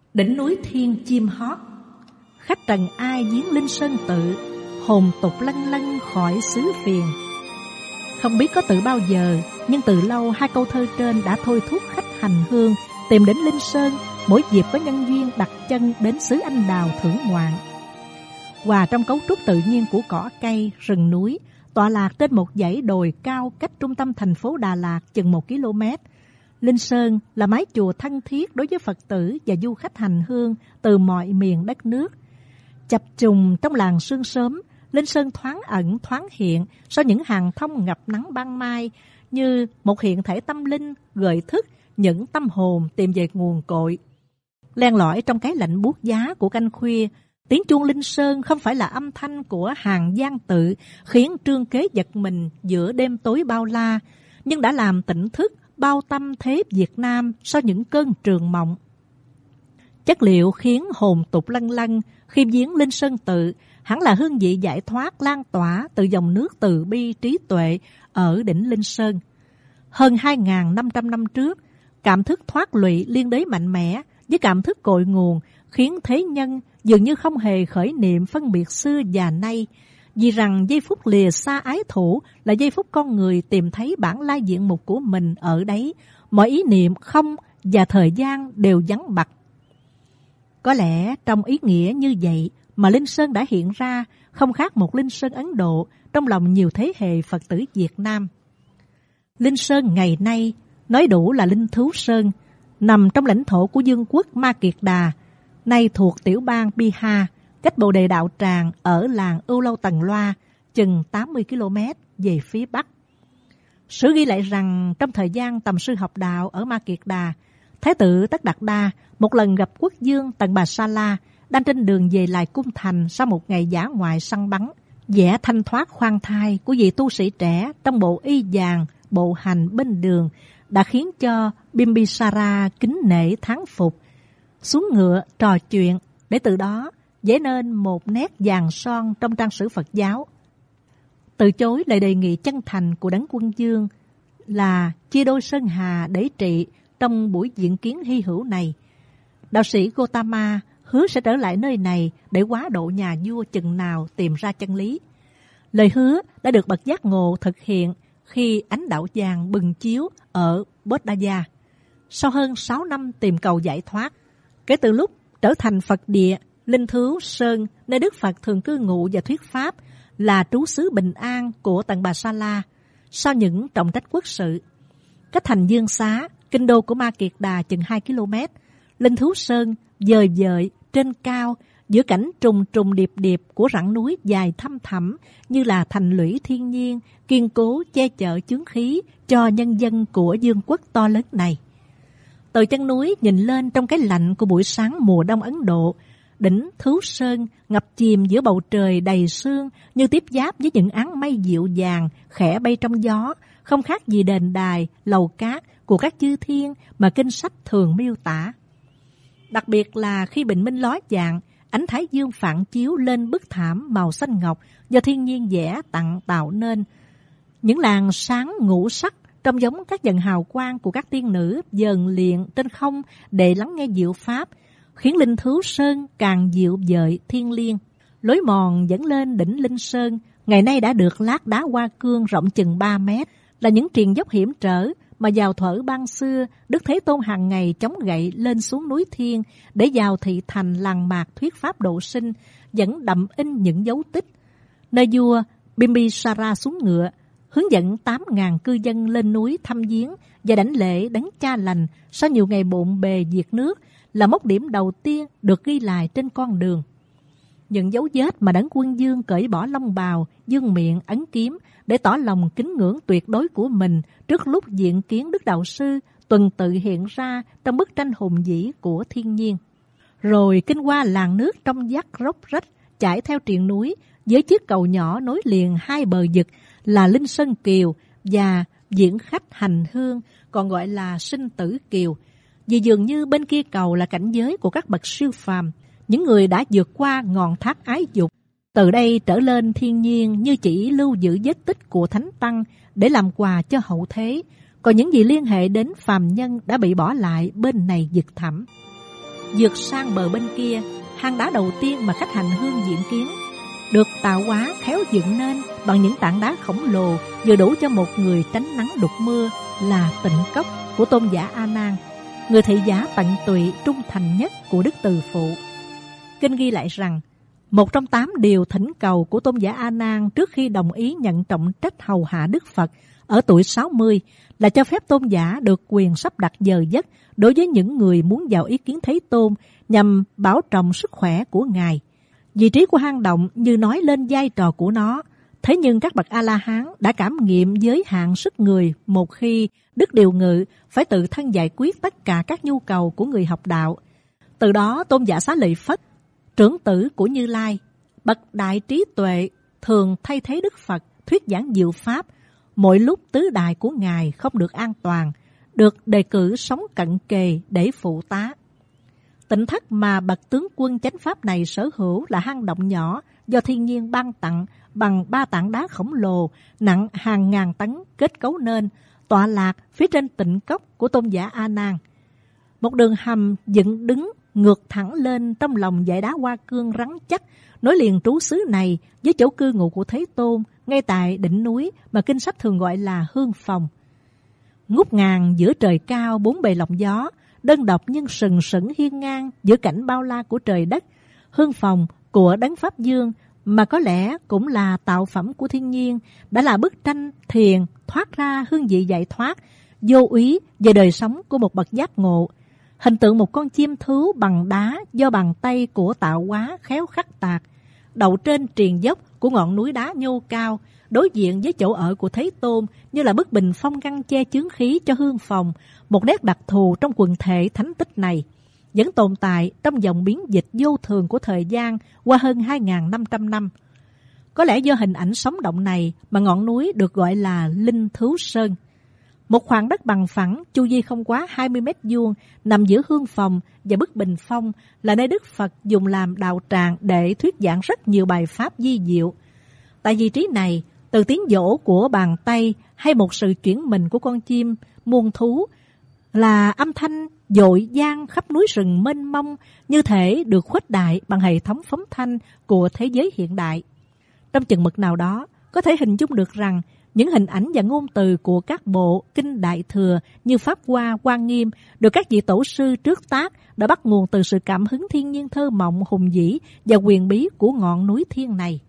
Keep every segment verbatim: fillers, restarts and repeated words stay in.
Đỉnh núi thiên chim hót, khách trần ai viếng Linh Sơn tự, hồn tục lân lân khỏi xứ phiền. Không biết có tự bao giờ, nhưng từ lâu hai câu thơ trên đã thôi thúc khách hành hương tìm đến Linh Sơn mỗi dịp có nhân duyên đặt chân đến xứ Anh Đào thưởng ngoạn. Hòa trong cấu trúc tự nhiên của cỏ cây, rừng núi, tọa lạc trên một dãy đồi cao cách trung tâm thành phố Đà Lạt chừng một ki lô mét. Linh Sơn là mái chùa thân thiết đối với Phật tử và du khách hành hương từ mọi miền đất nước. Chập trùng trong làng sương sớm, Linh Sơn thoáng ẩn thoáng hiện sau những hàng thông ngập nắng ban mai, như một hiện thể tâm linh gợi thức những tâm hồn tìm về nguồn cội. Len lỏi trong cái lạnh buốt giá của canh khuya, tiếng chuông Linh Sơn không phải là âm thanh của hàng gian tự khiến trương kế giật mình giữa đêm tối bao la, nhưng đã làm tỉnh thức bao tâm thế Việt Nam sau những cơn trường mộng. Chất liệu khiến hồn tục lân lân khi viếng Linh Sơn tự hẳn là hương vị giải thoát lan tỏa từ dòng nước từ bi trí tuệ ở đỉnh Linh Sơn. Hơn hai nghìn năm trăm năm trước, cảm thức thoát lụy liên đới mạnh mẽ với cảm thức cội nguồn khiến thế nhân dường như không hề khởi niệm phân biệt xưa và nay, vì rằng giây phút lìa xa ái thủ là giây phút con người tìm thấy bản lai diện mục của mình ở đấy, mọi ý niệm không và thời gian đều vắng bặt. Có lẽ trong ý nghĩa như vậy mà Linh Sơn đã hiện ra không khác một Linh Sơn Ấn Độ trong lòng nhiều thế hệ Phật tử Việt Nam. Linh Sơn ngày nay nói đủ là Linh Thứu Sơn, nằm trong lãnh thổ của vương quốc Ma Kiệt Đà, nay thuộc tiểu bang Bihar, cách Bồ Đề Đạo Tràng ở làng Ưu Lâu Tần Loa chừng tám mươi ki lô mét về phía bắc. Sử ghi lại rằng trong thời gian tầm sư học đạo ở Ma Kiệt Đà, Thái tử Tất Đạt Đa một lần gặp quốc vương Tần Bà Sa La đang trên đường về lại cung thành sau một ngày dã ngoại săn bắn. Vẻ thanh thoát khoan thai của vị tu sĩ trẻ trong bộ y vàng bộ hành bên đường đã khiến cho Bimbisara kính nể thán phục, xuống ngựa trò chuyện để từ đó dấy nên một nét vàng son trong trang sử Phật giáo. Từ chối lời đề nghị chân thành của Đấng Quân Vương là chia đôi sơn hà để trị trong buổi diện kiến hy hữu này, đạo sĩ Gotama hứa sẽ trở lại nơi này để quá độ nhà vua chừng nào tìm ra chân lý. Lời hứa đã được bậc giác ngộ thực hiện khi ánh đạo vàng bừng chiếu ở Bodh Gaya. Sau hơn sáu năm tìm cầu giải thoát, kể từ lúc trở thành Phật địa, Linh Thứu Sơn, nơi Đức Phật thường cư ngụ và thuyết pháp, là trú xứ bình an của Tần Bà Sa La sau những trọng trách quốc sự. Cách thành Dương Xá, kinh đô của Ma Kiệt Đà chừng hai ki lô mét, Linh Thứu Sơn dời dời trên cao giữa cảnh trùng trùng điệp điệp của rặng núi dài thăm thẳm như là thành lũy thiên nhiên kiên cố che chở chướng khí cho nhân dân của vương quốc to lớn này. Từ chân núi nhìn lên trong cái lạnh của buổi sáng mùa đông Ấn Độ, đỉnh Thứu Sơn ngập chìm giữa bầu trời đầy sương như tiếp giáp với những áng mây dịu dàng khẽ bay trong gió, không khác gì đền đài, lầu cát của các chư thiên mà kinh sách thường miêu tả. Đặc biệt là khi bình minh ló dạng, ánh thái dương phản chiếu lên bức thảm màu xanh ngọc do thiên nhiên vẽ tặng tạo nên. Những làn sáng ngũ sắc trông giống các dần hào quang của các tiên nữ dần liền trên không để lắng nghe diệu pháp, khiến Linh Thứu Sơn càng dịu dợi thiêng liêng. Lối mòn dẫn lên đỉnh Linh Sơn ngày nay đã được lát đá hoa cương rộng chừng ba mét, là những triền dốc hiểm trở mà vào thuở ban xưa Đức Thế Tôn hàng ngày chống gậy lên xuống núi Thiên để vào thị thành làng mạc thuyết pháp độ sinh, vẫn đậm in những dấu tích. Nơi vua Bimbisara xuống ngựa, hướng dẫn tám nghìn cư dân lên núi thăm viếng và đảnh lễ Đấng Cha Lành sau nhiều ngày bộn bề diệt nước, là mốc điểm đầu tiên được ghi lại trên con đường. Những dấu vết mà Đấng Quân Vương cởi bỏ long bào, dương miệng ấn kiếm để tỏ lòng kính ngưỡng tuyệt đối của mình trước lúc diện kiến Đức Đạo Sư tuần tự hiện ra trong bức tranh hùng vĩ của thiên nhiên. Rồi kinh qua làn nước trong vắt róc rách chảy theo triền núi với chiếc cầu nhỏ nối liền hai bờ vực là Linh Sơn Kiều và Diễn Khách Hành Hương, còn gọi là Sinh Tử Kiều, vì dường như bên kia cầu là cảnh giới của các bậc siêu phàm, những người đã vượt qua ngọn thác ái dục, từ đây trở lên thiên nhiên như chỉ lưu giữ vết tích của thánh tăng để làm quà cho hậu thế, còn những gì liên hệ đến phàm nhân đã bị bỏ lại bên này vực thẳm. vượt sang bờ bên kia, hang đá đầu tiên mà khách hành hương diện kiến, được tạo hóa khéo dựng nên bằng những tảng đá khổng lồ vừa đủ cho một người tránh nắng đục mưa, là Tịnh Cốc của tôn giả A Nan, người thị giả tận tụy trung thành nhất của Đức Từ Phụ. Kinh ghi lại rằng, một trong tám điều thỉnh cầu của tôn giả A Nan trước khi đồng ý nhận trọng trách hầu hạ Đức Phật ở tuổi sáu mươi là cho phép tôn giả được quyền sắp đặt giờ giấc đối với những người muốn vào ý kiến Thế Tôn nhằm bảo trọng sức khỏe của Ngài. Vị trí của hang động như nói lên vai trò của nó, thế nhưng các bậc A-la-hán đã cảm nghiệm giới hạn sức người một khi Đức Điều Ngự phải tự thân giải quyết tất cả các nhu cầu của người học đạo. Từ đó tôn giả Xá Lợi Phất, trưởng tử của Như Lai, bậc đại trí tuệ, thường thay thế Đức Phật thuyết giảng diệu pháp, mỗi lúc tứ đại của Ngài không được an toàn, được đề cử sống cận kề để phụ tá. Tịnh thất mà bậc tướng quân chánh pháp này sở hữu là hang động nhỏ do thiên nhiên ban tặng bằng ba tảng đá khổng lồ nặng hàng ngàn tấn kết cấu nên, tọa lạc phía trên Tịnh Cốc của tôn giả A Nan. Một đường hầm dựng đứng ngược thẳng lên trong lòng dãy đá hoa cương rắn chắc, nối liền trú xứ này với chỗ cư ngụ của Thế Tôn ngay tại đỉnh núi mà kinh sách thường gọi là Hương Phòng. Ngút ngàn giữa trời cao bốn bề lộng gió, đơn độc nhưng sừng sững hiên ngang giữa cảnh bao la của trời đất. Hương Phòng của Đấng Pháp Dương, mà có lẽ cũng là tạo phẩm của thiên nhiên, đã là bức tranh thiền thoát ra hương vị giải thoát, vô úy về đời sống của một bậc giác ngộ. Hình tượng một con chim thú bằng đá do bàn tay của tạo hóa khéo khắc tạc, đậu trên triền dốc của ngọn núi đá nhô cao, đối diện với chỗ ở của Thế Tôn như là bức bình phong ngăn che chướng khí cho hương phòng, một nét đặc thù trong quần thể thánh tích này, vẫn tồn tại trong dòng biến dịch vô thường của thời gian qua hơn hai nghìn năm trăm năm. Có lẽ do hình ảnh sống động này mà ngọn núi được gọi là Linh Thứu Sơn. Một khoảng đất bằng phẳng, chu vi không quá hai mươi mét vuông, nằm giữa hương phòng và bức bình phong, là nơi Đức Phật dùng làm đạo tràng để thuyết giảng rất nhiều bài pháp di diệu. Tại vị trí này, từ tiếng vỗ của bàn tay hay một sự chuyển mình của con chim muôn thú là âm thanh dội vang khắp núi rừng mênh mông, như thể được khuếch đại bằng hệ thống phóng thanh của thế giới hiện đại. Trong chừng mực nào đó, có thể hình dung được rằng những hình ảnh và ngôn từ của các bộ kinh Đại Thừa như Pháp Hoa, Hoa Nghiêm được các vị tổ sư trước tác đã bắt nguồn từ sự cảm hứng thiên nhiên thơ mộng, hùng vĩ và quyền bí của ngọn núi thiên này.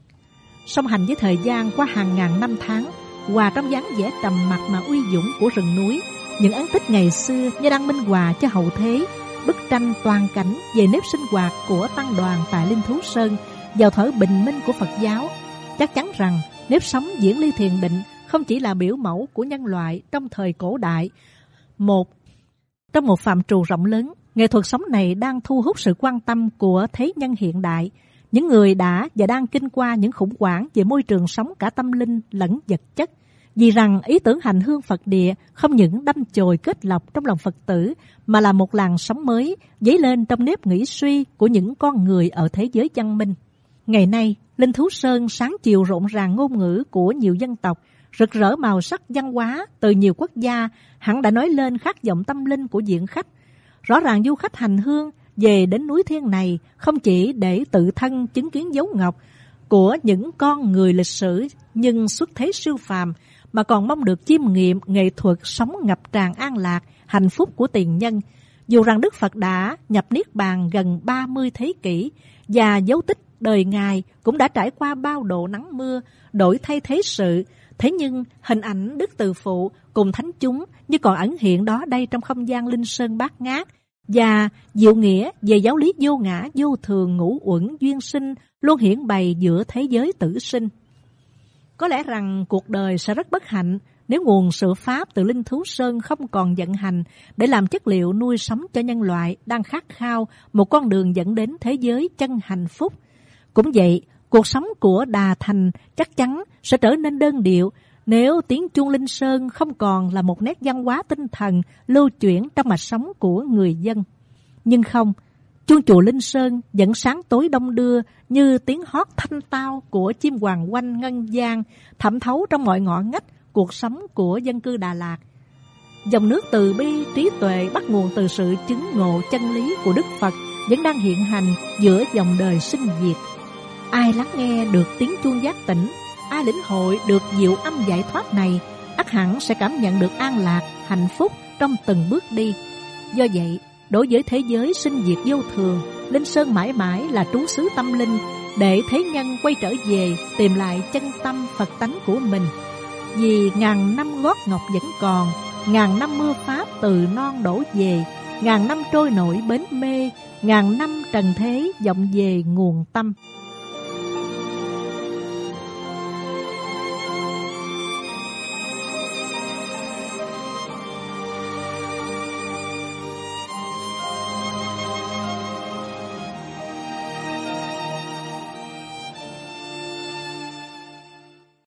Song hành với thời gian qua hàng ngàn năm tháng, hòa trong dáng vẻ trầm mặc mà uy dũng của rừng núi, những ấn tích ngày xưa như đang minh họa cho hậu thế bức tranh toàn cảnh về nếp sinh hoạt của tăng đoàn tại Linh Thứu Sơn vào thời bình minh của Phật giáo. Chắc chắn rằng nếp sống diễn ly thiền định không chỉ là biểu mẫu của nhân loại trong thời cổ đại. Một Trong một phạm trù rộng lớn, nghệ thuật sống này đang thu hút sự quan tâm của thế nhân hiện đại, những người đã và đang kinh qua những khủng hoảng về môi trường sống cả tâm linh lẫn vật chất. Vì rằng ý tưởng hành hương Phật địa không những đâm chồi kết lọc trong lòng Phật tử, mà là một làn sóng mới dấy lên trong nếp nghĩ suy của những con người ở thế giới văn minh. Ngày nay, Linh Thứu Sơn sáng chiều rộn ràng ngôn ngữ của nhiều dân tộc, rực rỡ màu sắc văn hóa từ nhiều quốc gia, hẳn đã nói lên khát vọng tâm linh của diện khách. Rõ ràng du khách hành hương về đến núi thiên này không chỉ để tự thân chứng kiến dấu ngọc của những con người lịch sử nhưng xuất thế siêu phàm, mà còn mong được chiêm nghiệm nghệ thuật sống ngập tràn an lạc, hạnh phúc của tiền nhân. Dù rằng Đức Phật đã nhập Niết Bàn gần ba mươi thế kỷ và dấu tích đời Ngài cũng đã trải qua bao độ nắng mưa, đổi thay thế sự, thế nhưng hình ảnh Đức Từ Phụ cùng thánh chúng như còn ẩn hiện đó đây trong không gian linh sơn bát ngát, và diệu nghĩa về giáo lý vô ngã, vô thường, ngũ uẩn, duyên sinh luôn hiển bày giữa thế giới tử sinh. Có lẽ rằng cuộc đời sẽ rất bất hạnh nếu nguồn sự Pháp từ Linh Thứu Sơn không còn vận hành để làm chất liệu nuôi sống cho nhân loại đang khát khao một con đường dẫn đến thế giới chân hạnh phúc. Cũng vậy, cuộc sống của Đà Thành chắc chắn sẽ trở nên đơn điệu nếu tiếng chuông Linh Sơn không còn là một nét văn hóa tinh thần lưu chuyển trong mạch sống của người dân. Nhưng không, chuông chùa Linh Sơn vẫn sáng tối đông đưa như tiếng hót thanh tao của chim hoàng oanh ngân vang, thẩm thấu trong mọi ngõ ngách cuộc sống của dân cư Đà Lạt. Dòng nước từ bi trí tuệ bắt nguồn từ sự chứng ngộ chân lý của Đức Phật vẫn đang hiện hành giữa dòng đời sinh diệt. Ai lắng nghe được tiếng chuông giác tỉnh, ai lĩnh hội được diệu âm giải thoát này, ắt hẳn sẽ cảm nhận được an lạc, hạnh phúc trong từng bước đi. Do vậy, đối với thế giới sinh diệt vô thường, Linh Sơn mãi mãi là trú xứ tâm linh, để thế nhân quay trở về tìm lại chân tâm Phật tánh của mình. Vì ngàn năm gót ngọc vẫn còn, ngàn năm mưa pháp từ non đổ về, ngàn năm trôi nổi bến mê, ngàn năm trần thế vọng về nguồn tâm.